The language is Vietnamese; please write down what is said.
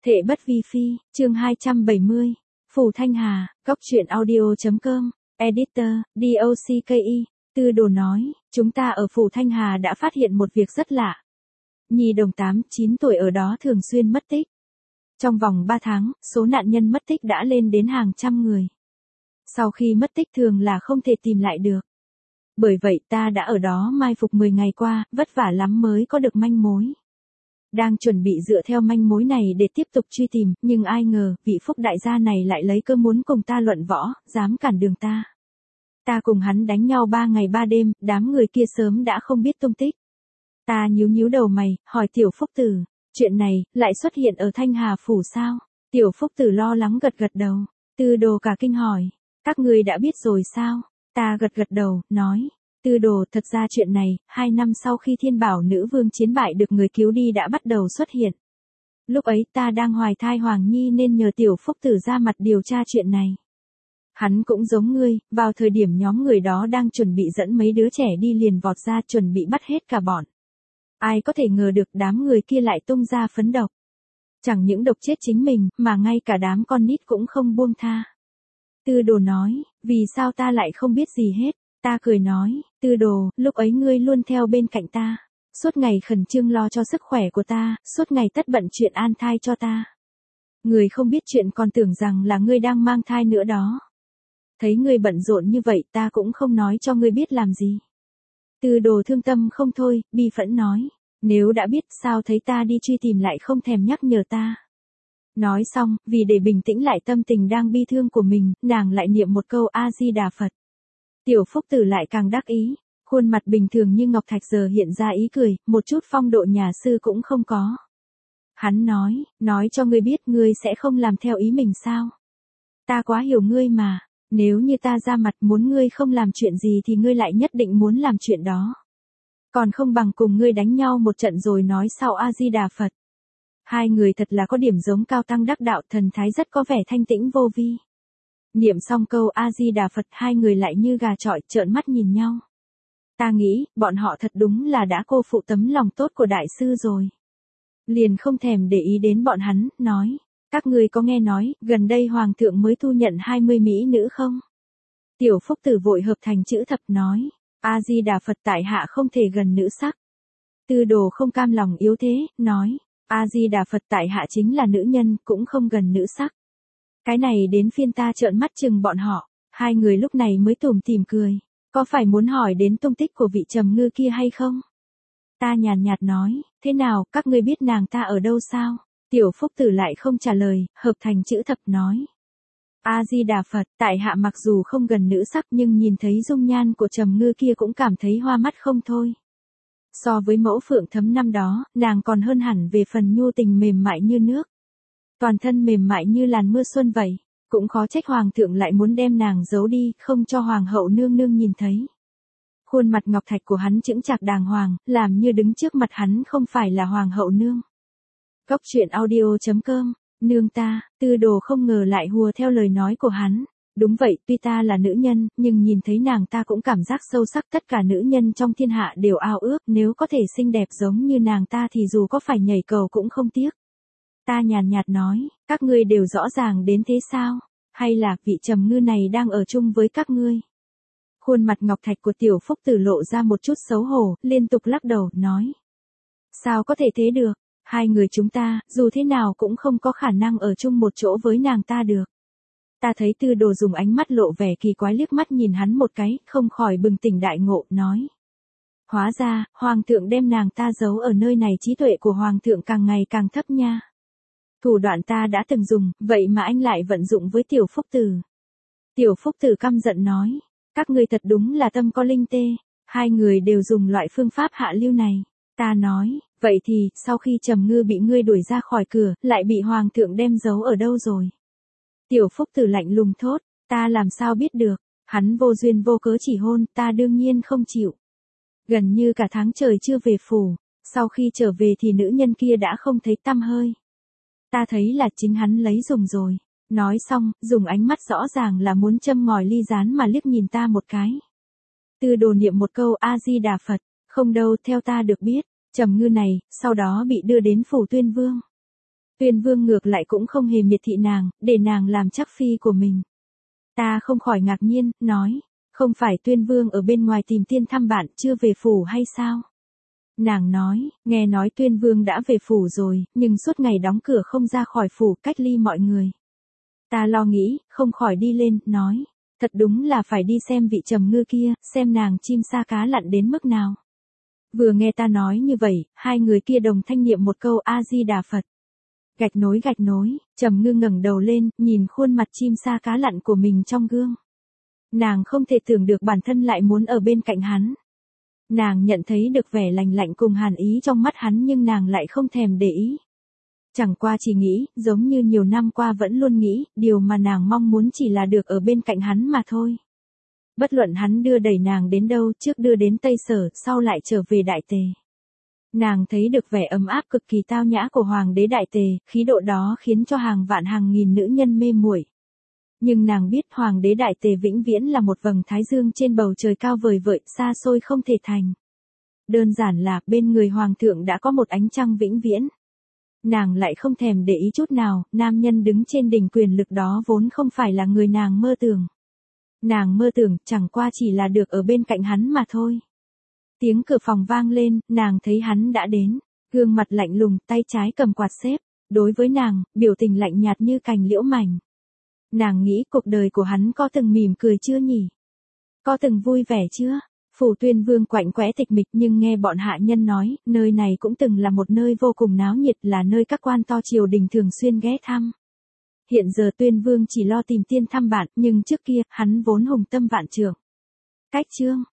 Thệ bất vi phi, chương 270. Phù Thanh Hà, góc truyện audio.com, editor, DOCKI, Tư Đồ nói, chúng ta ở Phù Thanh Hà đã phát hiện một việc rất lạ. Nhi đồng 8-9 tuổi ở đó thường xuyên mất tích. Trong vòng 3 tháng, số nạn nhân mất tích đã lên đến hàng trăm người. Sau khi mất tích thường là không thể tìm lại được. Bởi vậy ta đã ở đó mai phục 10 ngày qua, vất vả lắm mới có được manh mối. Đang chuẩn bị dựa theo manh mối này để tiếp tục truy tìm, nhưng ai ngờ, vị Phúc đại gia này lại lấy cơ muốn cùng ta luận võ, dám cản đường ta. Ta cùng hắn đánh nhau 3 ngày 3 đêm, đám người kia sớm đã không biết tung tích. Ta nhíu đầu mày, hỏi Tiểu Phúc Tử, chuyện này, lại xuất hiện ở Thanh Hà Phủ sao? Tiểu Phúc Tử lo lắng gật đầu. Tư Đồ cả kinh hỏi, các người đã biết rồi sao? Ta gật đầu, nói. Tư Đồ, thật ra chuyện này, 2 năm sau khi Thiên Bảo Nữ Vương chiến bại được người cứu đi đã bắt đầu xuất hiện. Lúc ấy ta đang hoài thai Hoàng Nhi nên nhờ Tiểu Phúc Tử ra mặt điều tra chuyện này. Hắn cũng giống ngươi, vào thời điểm nhóm người đó đang chuẩn bị dẫn mấy đứa trẻ đi liền vọt ra chuẩn bị bắt hết cả bọn. Ai có thể ngờ được đám người kia lại tung ra phấn độc. Chẳng những độc chết chính mình, mà ngay cả đám con nít cũng không buông tha. Tư Đồ nói, vì sao ta lại không biết gì hết? Ta cười nói, Tư Đồ, lúc ấy ngươi luôn theo bên cạnh ta. Suốt ngày khẩn trương lo cho sức khỏe của ta, suốt ngày tất bận chuyện an thai cho ta. Người không biết chuyện còn tưởng rằng là ngươi đang mang thai nữa đó. Thấy ngươi bận rộn như vậy ta cũng không nói cho ngươi biết làm gì. Tư Đồ thương tâm không thôi, bi phẫn nói, nếu đã biết sao thấy ta đi truy tìm lại không thèm nhắc nhở ta. Nói xong, vì để bình tĩnh lại tâm tình đang bi thương của mình, nàng lại niệm một câu A-di-đà Phật. Tiểu Phúc Tử lại càng đắc ý, khuôn mặt bình thường như ngọc thạch giờ hiện ra ý cười, một chút phong độ nhà sư cũng không có. Hắn nói cho ngươi biết ngươi sẽ không làm theo ý mình sao? Ta quá hiểu ngươi mà, nếu như ta ra mặt muốn ngươi không làm chuyện gì thì ngươi lại nhất định muốn làm chuyện đó. Còn không bằng cùng ngươi đánh nhau một trận rồi nói sau A-di-đà Phật. Hai người thật là có điểm giống cao tăng đắc đạo, thần thái rất có vẻ thanh tĩnh vô vi. Niệm xong câu A-di-đà Phật, hai người lại như gà chọi trợn mắt nhìn nhau. Ta nghĩ, bọn họ thật đúng là đã cô phụ tấm lòng tốt của đại sư rồi. Liền không thèm để ý đến bọn hắn, nói, các ngươi có nghe nói, gần đây hoàng thượng mới thu nhận 20 mỹ nữ không? Tiểu Phúc Tử vội hợp thành chữ thập nói, A-di-đà Phật, tại hạ không thể gần nữ sắc. Tư Đồ không cam lòng yếu thế, nói, A-di-đà Phật, tại hạ chính là nữ nhân, cũng không gần nữ sắc. Cái này đến phiên ta trợn mắt chừng bọn họ, hai người lúc này mới tủm tỉm cười, có phải muốn hỏi đến tung tích của vị Trầm Ngư kia hay không? Ta nhàn nhạt nói, thế nào, các ngươi biết nàng ta ở đâu sao? Tiểu Phúc Tử lại không trả lời, hợp thành chữ thập nói. A-di-đà Phật, tại hạ mặc dù không gần nữ sắc nhưng nhìn thấy dung nhan của Trầm Ngư kia cũng cảm thấy hoa mắt không thôi. So với mẫu Phượng Thấm năm đó, nàng còn hơn hẳn về phần nhu tình mềm mại như nước. Toàn thân mềm mại như làn mưa xuân vậy, cũng khó trách hoàng thượng lại muốn đem nàng giấu đi, không cho hoàng hậu nương nương nhìn thấy. Khuôn mặt ngọc thạch của hắn chững chạc đàng hoàng, làm như đứng trước mặt hắn không phải là hoàng hậu nương. Góc truyện audio.com, nương ta, Tư Đồ không ngờ lại hùa theo lời nói của hắn. Đúng vậy, tuy ta là nữ nhân, nhưng nhìn thấy nàng ta cũng cảm giác sâu sắc, tất cả nữ nhân trong thiên hạ đều ao ước, nếu có thể xinh đẹp giống như nàng ta thì dù có phải nhảy cầu cũng không tiếc. Ta nhàn nhạt nói, các ngươi đều rõ ràng đến thế sao? Hay là vị Trầm Ngư này đang ở chung với các ngươi? Khuôn mặt ngọc thạch của Tiểu Phúc Tử lộ ra một chút xấu hổ, liên tục lắc đầu, nói. Sao có thể thế được? Hai người chúng ta, dù thế nào cũng không có khả năng ở chung một chỗ với nàng ta được. Ta thấy Tư Đồ dùng ánh mắt lộ vẻ kỳ quái liếc mắt nhìn hắn một cái, không khỏi bừng tỉnh đại ngộ, nói. Hóa ra, hoàng thượng đem nàng ta giấu ở nơi này, trí tuệ của hoàng thượng càng ngày càng thấp nha. Thủ đoạn ta đã từng dùng, vậy mà anh lại vận dụng với Tiểu Phúc Tử. Tiểu Phúc Tử căm giận nói, các ngươi thật đúng là tâm có linh tê, hai người đều dùng loại phương pháp hạ lưu này. Ta nói, vậy thì, sau khi Trầm Ngư bị ngươi đuổi ra khỏi cửa, lại bị hoàng thượng đem giấu ở đâu rồi? Tiểu Phúc Tử lạnh lùng thốt, ta làm sao biết được, hắn vô duyên vô cớ chỉ hôn, ta đương nhiên không chịu. Gần như cả tháng trời chưa về phủ, sau khi trở về thì nữ nhân kia đã không thấy tăm hơi. Ta thấy là chính hắn lấy dùng rồi. Nói xong, dùng ánh mắt rõ ràng là muốn châm ngòi ly gián mà liếc nhìn ta một cái. Tư Đồ niệm một câu A-di-đà Phật, không đâu, theo ta được biết, Trầm Ngư này, sau đó bị đưa đến phủ Tuyên Vương. Tuyên Vương ngược lại cũng không hề miệt thị nàng, để nàng làm chắc phi của mình. Ta không khỏi ngạc nhiên, nói, không phải Tuyên Vương ở bên ngoài tìm tiên thăm bạn chưa về phủ hay sao? Nàng nói, nghe nói Tuyên Vương đã về phủ rồi, nhưng suốt ngày đóng cửa không ra khỏi phủ, cách ly mọi người. Ta lo nghĩ, không khỏi đi lên, nói, thật đúng là phải đi xem vị Trầm Ngư kia, xem nàng chim sa cá lặn đến mức nào. Vừa nghe ta nói như vậy, hai người kia đồng thanh niệm một câu A-di-đà Phật. Gạch nối, Trầm Ngư ngẩng đầu lên, nhìn khuôn mặt chim sa cá lặn của mình trong gương. Nàng không thể tưởng được bản thân lại muốn ở bên cạnh hắn. Nàng nhận thấy được vẻ lạnh lạnh cùng hàn ý trong mắt hắn nhưng nàng lại không thèm để ý. Chẳng qua chỉ nghĩ, giống như nhiều năm qua vẫn luôn nghĩ, điều mà nàng mong muốn chỉ là được ở bên cạnh hắn mà thôi. Bất luận hắn đưa đẩy nàng đến đâu, trước đưa đến Tây Sở, sau lại trở về Đại Tề. Nàng thấy được vẻ ấm áp cực kỳ tao nhã của Hoàng đế Đại Tề, khí độ đó khiến cho hàng vạn hàng nghìn nữ nhân mê muội. Nhưng nàng biết Hoàng đế Đại Tề vĩnh viễn là một vầng thái dương trên bầu trời cao vời vợi, xa xôi không thể thành. Đơn giản là, bên người Hoàng thượng đã có một ánh trăng vĩnh viễn. Nàng lại không thèm để ý chút nào, nam nhân đứng trên đỉnh quyền lực đó vốn không phải là người nàng mơ tưởng. Nàng mơ tưởng, chẳng qua chỉ là được ở bên cạnh hắn mà thôi. Tiếng cửa phòng vang lên, nàng thấy hắn đã đến, gương mặt lạnh lùng, tay trái cầm quạt xếp, đối với nàng, biểu tình lạnh nhạt như cành liễu mảnh. Nàng nghĩ cuộc đời của hắn có từng mỉm cười chưa nhỉ? Có từng vui vẻ chưa? Phủ Tuyên Vương quạnh quẽ tịch mịch nhưng nghe bọn hạ nhân nói, nơi này cũng từng là một nơi vô cùng náo nhiệt, là nơi các quan to triều đình thường xuyên ghé thăm. Hiện giờ Tuyên Vương chỉ lo tìm tiên thăm bạn, nhưng trước kia, hắn vốn hùng tâm vạn trượng. Cách chương